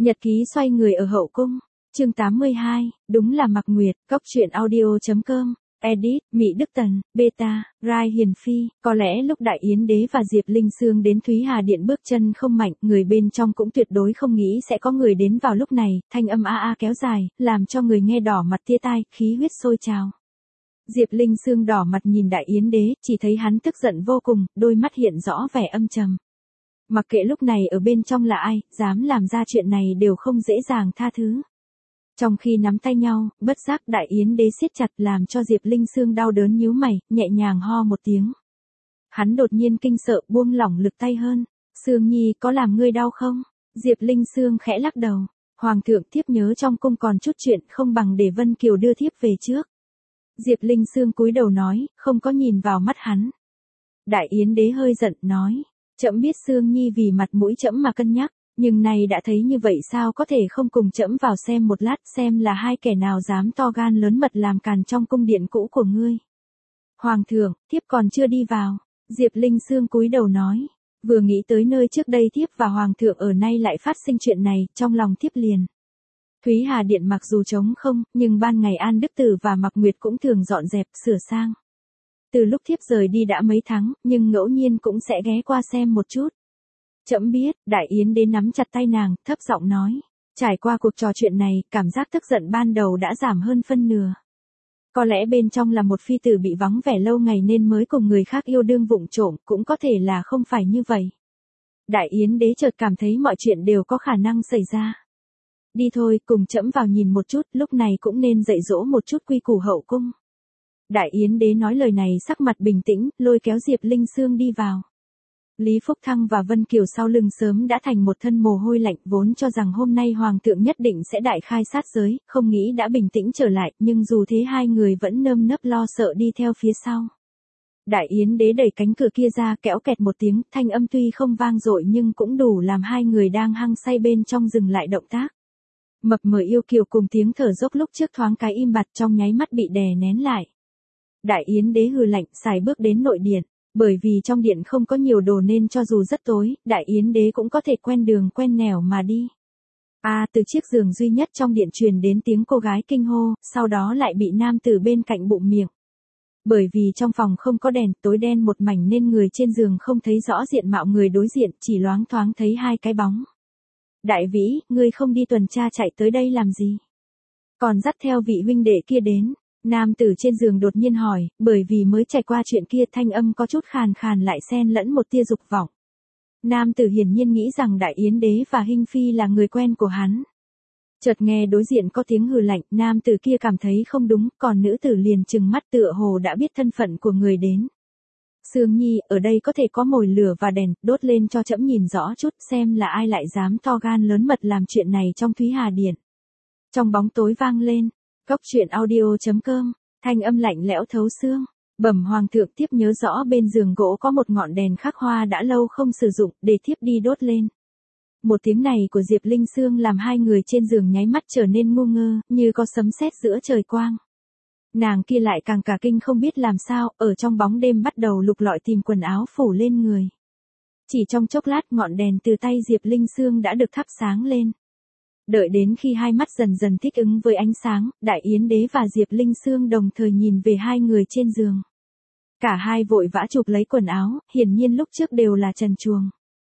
Nhật ký xoay người ở hậu cung, chương 82, đúng là Mạc Nguyệt, Cóc truyện audio.com, edit, Mỹ Đức Tần, beta, Rai Hiền Phi. Có lẽ lúc Đại Yến Đế và Diệp Linh Sương đến Thúy Hà Điện bước chân không mạnh, người bên trong cũng tuyệt đối không nghĩ sẽ có người đến vào lúc này, thanh âm a a kéo dài, làm cho người nghe đỏ mặt tia tai, khí huyết sôi trào. Diệp Linh Sương đỏ mặt nhìn Đại Yến Đế, chỉ thấy hắn tức giận vô cùng, đôi mắt hiện rõ vẻ âm trầm. Mặc kệ lúc này ở bên trong là ai, dám làm ra chuyện này đều không dễ dàng tha thứ. Trong khi nắm tay nhau, bất giác Đại Yến Đế siết chặt làm cho Diệp Linh Sương đau đớn nhíu mày, nhẹ nhàng ho một tiếng. Hắn đột nhiên kinh sợ buông lỏng lực tay hơn. Sương Nhi có làm ngươi đau không? Diệp Linh Sương khẽ lắc đầu. Hoàng thượng thiếp nhớ trong cung còn chút chuyện không bằng để Vân Kiều đưa thiếp về trước. Diệp Linh Sương cúi đầu nói, không có nhìn vào mắt hắn. Đại Yến Đế hơi giận nói, trẫm biết Sương Nhi vì mặt mũi trẫm mà cân nhắc, nhưng nay đã thấy như vậy sao có thể không cùng trẫm vào xem một lát xem là hai kẻ nào dám to gan lớn mật làm càn trong cung điện cũ của ngươi. Hoàng thượng, thiếp còn chưa đi vào. Diệp Linh Sương cúi đầu nói, vừa nghĩ tới nơi trước đây thiếp và Hoàng thượng ở nay lại phát sinh chuyện này, trong lòng thiếp liền. Thúy Hà Điện mặc dù trống không, nhưng ban ngày An Đức Tử và Mạc Nguyệt cũng thường dọn dẹp, sửa sang. Từ lúc thiếp rời đi đã mấy tháng, nhưng ngẫu nhiên cũng sẽ ghé qua xem một chút. Trẫm biết. Đại Yến Đế nắm chặt tay nàng, thấp giọng nói. Trải qua cuộc trò chuyện này, cảm giác tức giận ban đầu đã giảm hơn phân nửa. Có lẽ bên trong là một phi tử bị vắng vẻ lâu ngày nên mới cùng người khác yêu đương vụng trộm, cũng có thể là không phải như vậy. Đại Yến Đế chợt cảm thấy mọi chuyện đều có khả năng xảy ra. Đi thôi, cùng trẫm vào nhìn một chút, lúc này cũng nên dạy dỗ một chút quy củ hậu cung. Đại Yến Đế nói lời này sắc mặt bình tĩnh, lôi kéo Diệp Linh Sương đi vào. Lý Phúc Thăng và Vân Kiều sau lưng sớm đã thành một thân mồ hôi lạnh, vốn cho rằng hôm nay Hoàng thượng nhất định sẽ đại khai sát giới, không nghĩ đã bình tĩnh trở lại, nhưng dù thế hai người vẫn nơm nớp lo sợ đi theo phía sau. Đại Yến Đế đẩy cánh cửa kia ra, kẽo kẹt một tiếng, thanh âm tuy không vang dội nhưng cũng đủ làm hai người đang hăng say bên trong dừng lại động tác. Mập mờ yêu kiều cùng tiếng thở dốc lúc trước thoáng cái im bặt trong nháy mắt bị đè nén lại. Đại Yến Đế hừ lạnh, xài bước đến nội điện. Bởi vì trong điện không có nhiều đồ nên cho dù rất tối, Đại Yến Đế cũng có thể quen đường quen nẻo mà đi. Từ chiếc giường duy nhất trong điện truyền đến tiếng cô gái kinh hô, sau đó lại bị nam tử bên cạnh bụng miệng. Bởi vì trong phòng không có đèn, tối đen một mảnh nên người trên giường không thấy rõ diện mạo người đối diện, chỉ loáng thoáng thấy hai cái bóng. Đại Vĩ, ngươi không đi tuần tra chạy tới đây làm gì? Còn dắt theo vị huynh đệ kia đến. Nam tử trên giường đột nhiên hỏi, bởi vì mới trải qua chuyện kia thanh âm có chút khàn khàn lại xen lẫn một tia dục vọng. Nam tử hiển nhiên nghĩ rằng Đại Yến Đế và Hinh Phi là người quen của hắn. Chợt nghe đối diện có tiếng hừ lạnh, nam tử kia cảm thấy không đúng, còn nữ tử liền trừng mắt tựa hồ đã biết thân phận của người đến. Sương Nhi, ở đây có thể có mồi lửa và đèn, đốt lên cho trẫm nhìn rõ chút xem là ai lại dám to gan lớn mật làm chuyện này trong Thúy Hà Điện. Trong bóng tối vang lên. Cóc truyện audio.com, thanh âm lạnh lẽo thấu xương. Bẩm Hoàng thượng, tiếp nhớ rõ bên giường gỗ có một ngọn đèn khắc hoa đã lâu không sử dụng, để thiếp đi đốt lên. Một tiếng này của Diệp Linh Sương làm hai người trên giường nháy mắt trở nên ngu ngơ, như có sấm sét giữa trời quang. Nàng kia lại càng cả kinh không biết làm sao, ở trong bóng đêm bắt đầu lục lọi tìm quần áo phủ lên người. Chỉ trong chốc lát ngọn đèn từ tay Diệp Linh Sương đã được thắp sáng lên. Đợi đến khi hai mắt dần dần thích ứng với ánh sáng, Đại Yến Đế và Diệp Linh Sương đồng thời nhìn về hai người trên giường. Cả hai vội vã chụp lấy quần áo, hiển nhiên lúc trước đều là trần truồng.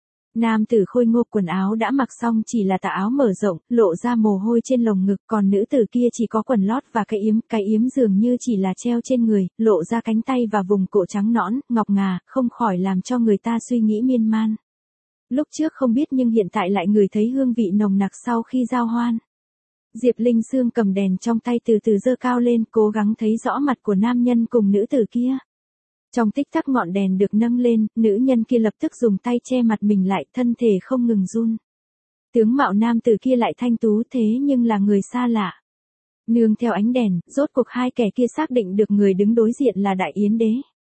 Nam tử khôi ngô quần áo đã mặc xong chỉ là tà áo mở rộng, lộ ra mồ hôi trên lồng ngực, còn nữ tử kia chỉ có quần lót và cái yếm dường như chỉ là treo trên người, lộ ra cánh tay và vùng cổ trắng nõn, ngọc ngà, không khỏi làm cho người ta suy nghĩ miên man. Lúc trước không biết nhưng hiện tại lại ngửi thấy hương vị nồng nặc sau khi giao hoan. Diệp Linh Sương cầm đèn trong tay từ từ giơ cao lên, cố gắng thấy rõ mặt của nam nhân cùng nữ tử kia. Trong tích tắc ngọn đèn được nâng lên, nữ nhân kia lập tức dùng tay che mặt mình lại, thân thể không ngừng run. Tướng mạo nam tử kia lại thanh tú thế nhưng là người xa lạ. Nương theo ánh đèn, rốt cuộc hai kẻ kia xác định được người đứng đối diện là Đại Yến Đế.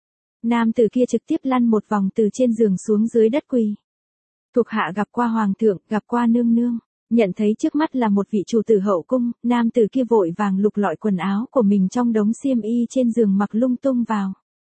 Nam tử kia trực tiếp lăn một vòng từ trên giường xuống dưới đất quỳ. Thuộc hạ gặp qua Hoàng thượng, gặp qua nương nương. Nhận thấy trước mắt là một vị chủ tử hậu cung, nam tử kia vội vàng lục lọi quần áo của mình trong đống xiêm y trên giường mặc lung tung vào.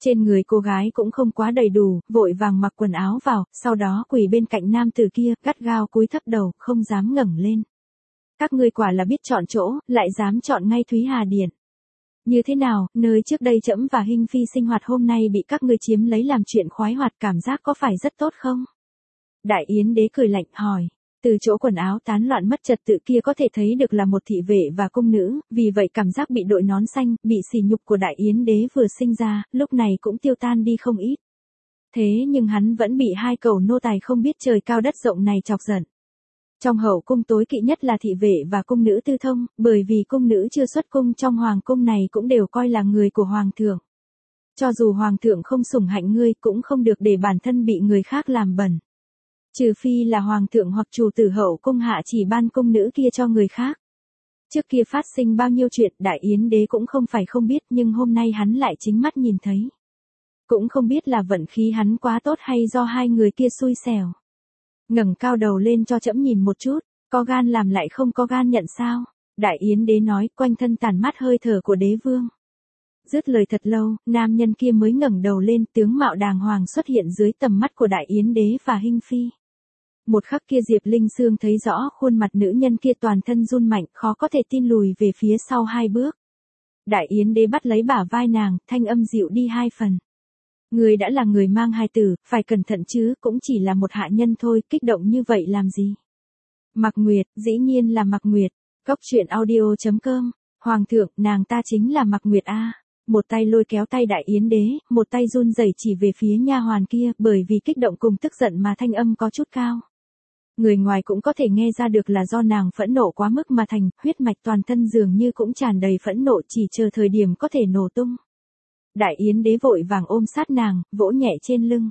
Trên người cô gái cũng không quá đầy đủ, vội vàng mặc quần áo vào, sau đó quỳ bên cạnh nam tử kia, gắt gao cúi thấp đầu, không dám ngẩng lên. Các ngươi quả là biết chọn chỗ, lại dám chọn ngay Thúy Hà Điện. Như thế nào, nơi trước đây trẫm và Hinh Phi sinh hoạt hôm nay bị các ngươi chiếm lấy làm chuyện khoái hoạt, cảm giác có phải rất tốt không? Đại Yến đế cười lạnh hỏi. Từ chỗ quần áo tán loạn mất trật tự kia có thể thấy được là một thị vệ và cung nữ, vì vậy cảm giác bị đội nón xanh, bị sỉ nhục của Đại Yến đế vừa sinh ra, lúc này cũng tiêu tan đi không ít. Thế nhưng hắn vẫn bị hai cẩu nô tài không biết trời cao đất rộng này chọc giận. Trong hậu cung tối kỵ nhất là thị vệ và cung nữ tư thông, bởi vì cung nữ chưa xuất cung trong hoàng cung này cũng đều coi là người của hoàng thượng. Cho dù hoàng thượng không sủng hạnh ngươi cũng không được để bản thân bị người khác làm bẩn. Trừ phi là hoàng thượng hoặc chủ tử hậu cung hạ chỉ ban cung nữ kia cho người khác. Trước kia phát sinh bao nhiêu chuyện Đại Yến đế cũng không phải không biết, nhưng hôm nay hắn lại chính mắt nhìn thấy. Cũng không biết là vận khí hắn quá tốt hay do hai người kia xui xẻo. Ngẩng cao đầu lên cho trẫm nhìn một chút, có gan làm lại không có gan nhận sao? Đại Yến đế nói, quanh thân tản mát hơi thở của đế vương. Dứt lời thật lâu, nam nhân kia mới ngẩng đầu lên, tướng mạo đàng hoàng xuất hiện dưới tầm mắt của Đại Yến đế và Hinh Phi. Một khắc kia Diệp Linh Sương thấy rõ khuôn mặt nữ nhân kia, toàn thân run mạnh, khó có thể tin, lùi về phía sau 2 bước. Đại Yến đế bắt lấy bả vai nàng, thanh âm dịu đi 2 phần. Người đã là người mang hài tử, phải cẩn thận chứ, cũng chỉ là một hạ nhân thôi, kích động như vậy làm gì? Mạc Nguyệt, dĩ nhiên là Mạc Nguyệt. Cốc truyện audio.com. Hoàng thượng, nàng ta chính là Mạc Nguyệt a. Một tay lôi kéo tay Đại Yến đế, một tay run rẩy chỉ về phía nha hoàn kia, bởi vì kích động cùng tức giận mà thanh âm có chút cao. Người ngoài cũng có thể nghe ra được là do nàng phẫn nộ quá mức mà thành, huyết mạch toàn thân dường như cũng tràn đầy phẫn nộ, chỉ chờ thời điểm có thể nổ tung. Đại Yến đế vội vàng ôm sát nàng, vỗ nhẹ trên lưng.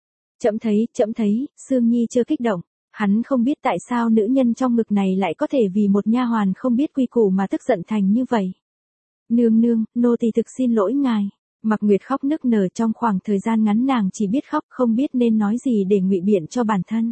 Trẫm thấy, Sương Nhi chưa kích động. Hắn không biết tại sao nữ nhân trong ngực này lại có thể vì một nha hoàn không biết quy củ mà tức giận thành như vậy. Nương nương, nô tỳ thực xin lỗi ngài. Mạc Nguyệt khóc nức nở, trong khoảng thời gian ngắn nàng chỉ biết khóc, không biết nên nói gì để ngụy biện cho bản thân.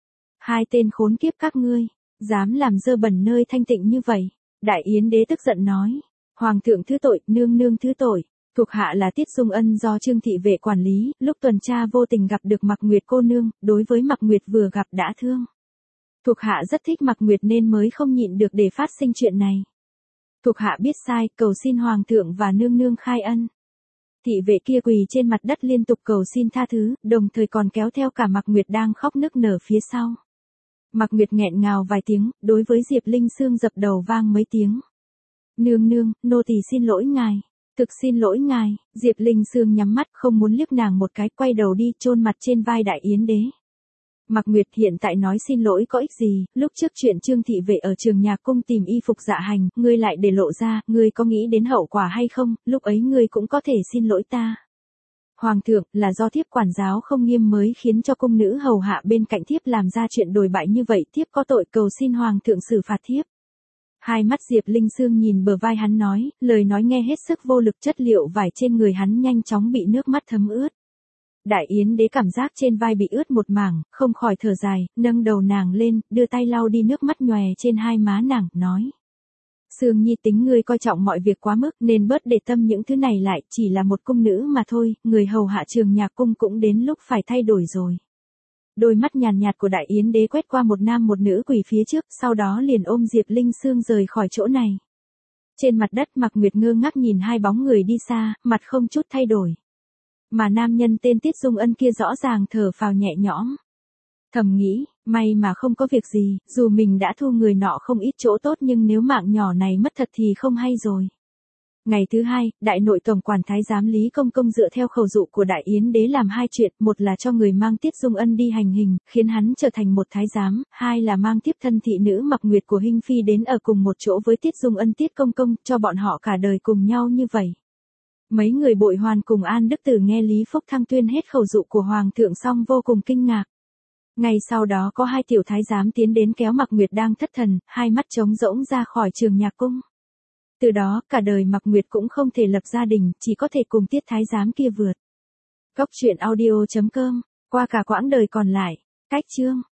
Hai tên khốn kiếp các ngươi, dám làm dơ bẩn nơi thanh tịnh như vậy. Đại Yến đế tức giận nói. Hoàng thượng thứ tội, nương nương thứ tội. Thuộc hạ là Tiết Dung Ân do Trương thị vệ quản lý, lúc tuần tra vô tình gặp được Mạc Nguyệt cô nương, đối với Mạc Nguyệt vừa gặp đã thương. Thuộc hạ rất thích Mạc Nguyệt nên mới không nhịn được để phát sinh chuyện này. Thuộc hạ biết sai, cầu xin hoàng thượng và nương nương khai ân. Thị vệ kia quỳ trên mặt đất liên tục cầu xin tha thứ, đồng thời còn kéo theo cả Mạc Nguyệt đang khóc nức nở phía sau. Mạc Nguyệt nghẹn ngào vài tiếng, đối với Diệp Linh Sương dập đầu vang mấy tiếng. Nương nương, nô tỳ xin lỗi ngài. Thực xin lỗi ngài. Diệp Linh Sương nhắm mắt, không muốn liếc nàng một cái, quay đầu đi, chôn mặt trên vai Đại Yến đế. Mạc Nguyệt, hiện tại nói xin lỗi có ích gì, lúc trước chuyện Trương thị vệ ở Trường Nhạc cung tìm y phục dạ hành, ngươi lại để lộ ra, ngươi có nghĩ đến hậu quả hay không, lúc ấy ngươi cũng có thể xin lỗi ta. Hoàng thượng, là do thiếp quản giáo không nghiêm mới khiến cho cung nữ hầu hạ bên cạnh thiếp làm ra chuyện đồi bại như vậy, thiếp có tội, cầu xin hoàng thượng xử phạt thiếp. Hai mắt Diệp Linh Sương nhìn bờ vai hắn nói, lời nói nghe hết sức vô lực, chất liệu vải trên người hắn nhanh chóng bị nước mắt thấm ướt. Đại Yến đế cảm giác trên vai bị ướt một mảng, không khỏi thở dài, nâng đầu nàng lên, đưa tay lau đi nước mắt nhòe trên hai má nàng, nói. Sương Nhi, tính ngươi coi trọng mọi việc quá mức nên bớt để tâm những thứ này lại, chỉ là một cung nữ mà thôi, người hầu hạ Trường Nhạc cung cũng đến lúc phải thay đổi rồi. Đôi mắt nhàn nhạt của Đại Yến đế quét qua một nam một nữ quỳ phía trước, sau đó liền ôm Diệp Linh Sương rời khỏi chỗ này. Trên mặt đất Mạc Nguyệt ngơ ngác nhìn hai bóng người đi xa, mặt không chút thay đổi. Mà nam nhân tên Tiết Dung Ân kia rõ ràng thở phào nhẹ nhõm. Thầm nghĩ, may mà không có việc gì, dù mình đã thu người nọ không ít chỗ tốt nhưng nếu mạng nhỏ này mất thật thì không hay rồi. Ngày thứ hai, đại nội tổng quản thái giám Lý Công Công dựa theo khẩu dụ của Đại Yến đế làm hai chuyện, một là cho người mang Tiết Dung Ân đi hành hình, khiến hắn trở thành một thái giám, hai là mang tiếp thân thị nữ Mạc Nguyệt của Hinh Phi đến ở cùng một chỗ với Tiết Dung Ân Tiết Công Công, cho bọn họ cả đời cùng nhau như vậy. Mấy người bội hoàn cùng An Đức Tử nghe Lý Phúc Thăng tuyên hết khẩu dụ của Hoàng thượng xong vô cùng kinh ngạc. Ngay sau đó có hai tiểu thái giám tiến đến kéo Mạc Nguyệt đang thất thần, hai mắt trống rỗng ra khỏi Trường Nhạc cung. Từ đó, cả đời Mạc Nguyệt cũng không thể lập gia đình, chỉ có thể cùng Tiết thái giám kia vượt. Cốc truyện audio.com, qua cả quãng đời còn lại. Cách chương.